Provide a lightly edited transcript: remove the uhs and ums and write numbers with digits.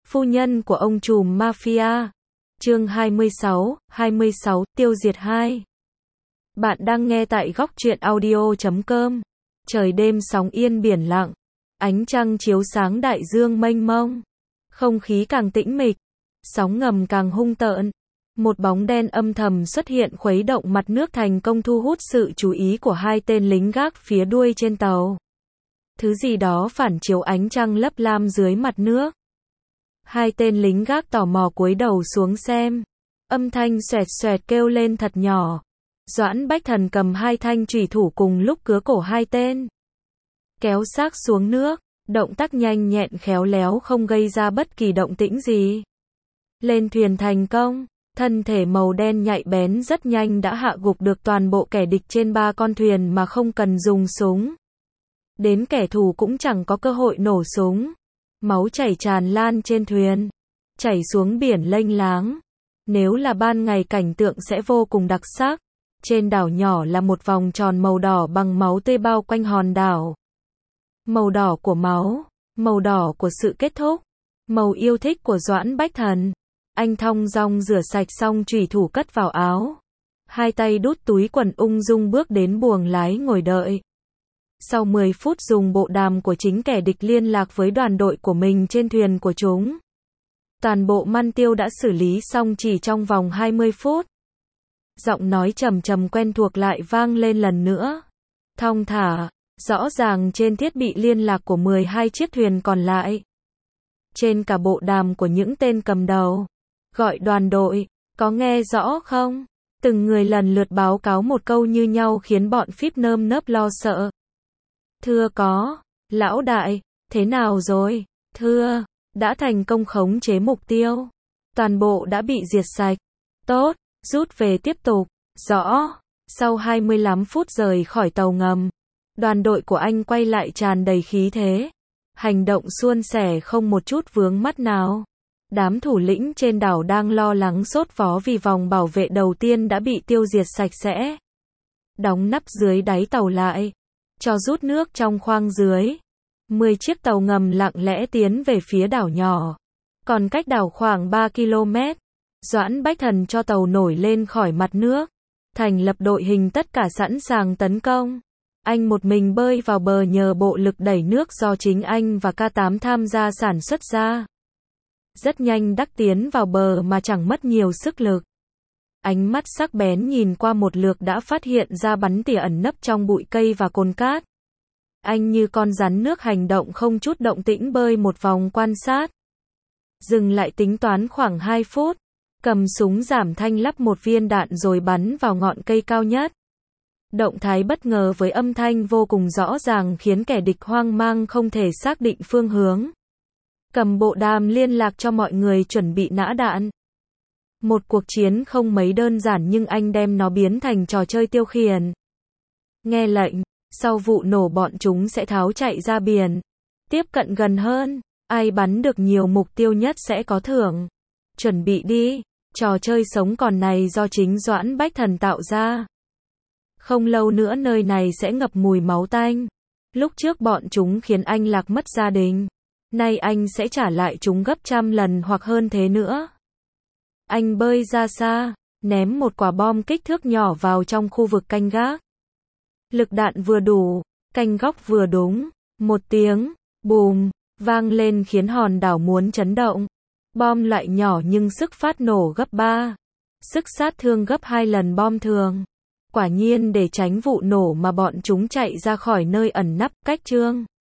Phu nhân của ông trùm mafia. Chương 26, tiêu diệt 2. Bạn đang nghe tại góc truyện audio.com. Trời đêm sóng yên biển lặng, ánh trăng chiếu sáng đại dương mênh mông. Không khí càng tĩnh mịch, sóng ngầm càng hung tợn. Một bóng đen âm thầm xuất hiện khuấy động mặt nước, thành công thu hút sự chú ý của hai tên lính gác phía đuôi trên tàu. Thứ gì đó phản chiếu ánh trăng lấp lam dưới mặt nước. Hai tên lính gác tò mò cúi đầu xuống xem. Âm thanh xoẹt xoẹt kêu lên thật nhỏ. Doãn Bách Thần cầm hai thanh chủy thủ cùng lúc cứa cổ hai tên. Kéo xác xuống nước, động tác nhanh nhẹn khéo léo không gây ra bất kỳ động tĩnh gì. Lên thuyền thành công, thân thể màu đen nhạy bén rất nhanh đã hạ gục được toàn bộ kẻ địch trên 3 con thuyền mà không cần dùng súng. Đến kẻ thù cũng chẳng có cơ hội nổ súng. Máu chảy tràn lan trên thuyền, chảy xuống biển lênh láng. Nếu là ban ngày cảnh tượng sẽ vô cùng đặc sắc. Trên đảo nhỏ là một vòng tròn màu đỏ bằng máu tươi bao quanh hòn đảo. Màu đỏ của máu, màu đỏ của sự kết thúc, màu yêu thích của Doãn Bách Thần. Anh thong dong rửa sạch xong chủy thủ cất vào áo. Hai tay đút túi quần ung dung bước đến buồng lái ngồi đợi. Sau 10 phút dùng bộ đàm của chính kẻ địch liên lạc với đoàn đội của mình trên thuyền của chúng. Toàn bộ măn tiêu đã xử lý xong chỉ trong vòng 20 phút. Giọng nói trầm trầm quen thuộc lại vang lên lần nữa. Thong thả, rõ ràng trên thiết bị liên lạc của 12 chiếc thuyền còn lại. Trên cả bộ đàm của những tên cầm đầu. Gọi đoàn đội, có nghe rõ không? Từng người lần lượt báo cáo một câu như nhau khiến bọn phíp nơm nớp lo sợ. Thưa có, lão đại, thế nào rồi? Thưa, đã thành công khống chế mục tiêu. Toàn bộ đã bị diệt sạch. Tốt, rút về tiếp tục. Rõ. Sau 25 phút rời khỏi tàu ngầm, đoàn đội của anh quay lại tràn đầy khí thế. Hành động suôn sẻ không một chút vướng mắc nào. Đám thủ lĩnh trên đảo đang lo lắng sốt vó vì vòng bảo vệ đầu tiên đã bị tiêu diệt sạch sẽ. Đóng nắp dưới đáy tàu lại. Cho rút nước trong khoang dưới. 10 chiếc tàu ngầm lặng lẽ tiến về phía đảo nhỏ. Còn cách đảo khoảng 3 km. Doãn Bách Thần cho tàu nổi lên khỏi mặt nước. Thành lập đội hình tất cả sẵn sàng tấn công. Anh một mình bơi vào bờ nhờ bộ lực đẩy nước do chính anh và K8 tham gia sản xuất ra. Rất nhanh đắc tiến vào bờ mà chẳng mất nhiều sức lực. Ánh mắt sắc bén nhìn qua một lượt đã phát hiện ra bắn tỉa ẩn nấp trong bụi cây và cồn cát. Anh như con rắn nước hành động không chút động tĩnh bơi một vòng quan sát. Dừng lại tính toán khoảng 2 phút. Cầm súng giảm thanh lắp một viên đạn rồi bắn vào ngọn cây cao nhất. Động thái bất ngờ với âm thanh vô cùng rõ ràng khiến kẻ địch hoang mang không thể xác định phương hướng. Cầm bộ đàm liên lạc cho mọi người chuẩn bị nã đạn. Một cuộc chiến không mấy đơn giản nhưng anh đem nó biến thành trò chơi tiêu khiển. Nghe lệnh, sau vụ nổ bọn chúng sẽ tháo chạy ra biển. Tiếp cận gần hơn, ai bắn được nhiều mục tiêu nhất sẽ có thưởng. Chuẩn bị đi, trò chơi sống còn này do chính Doãn Bách Thần tạo ra. Không lâu nữa nơi này sẽ ngập mùi máu tanh. Lúc trước bọn chúng khiến anh lạc mất gia đình. Nay anh sẽ trả lại chúng gấp trăm lần hoặc hơn thế nữa. Anh bơi ra xa, ném một quả bom kích thước nhỏ vào trong khu vực canh gác. Lực đạn vừa đủ, canh góc vừa đúng. Một tiếng, bùm, vang lên khiến hòn đảo muốn chấn động. Bom loại nhỏ nhưng sức phát nổ gấp 3. Sức sát thương gấp 2 lần bom thường. Quả nhiên để tránh vụ nổ mà bọn chúng chạy ra khỏi nơi ẩn nấp cách Trương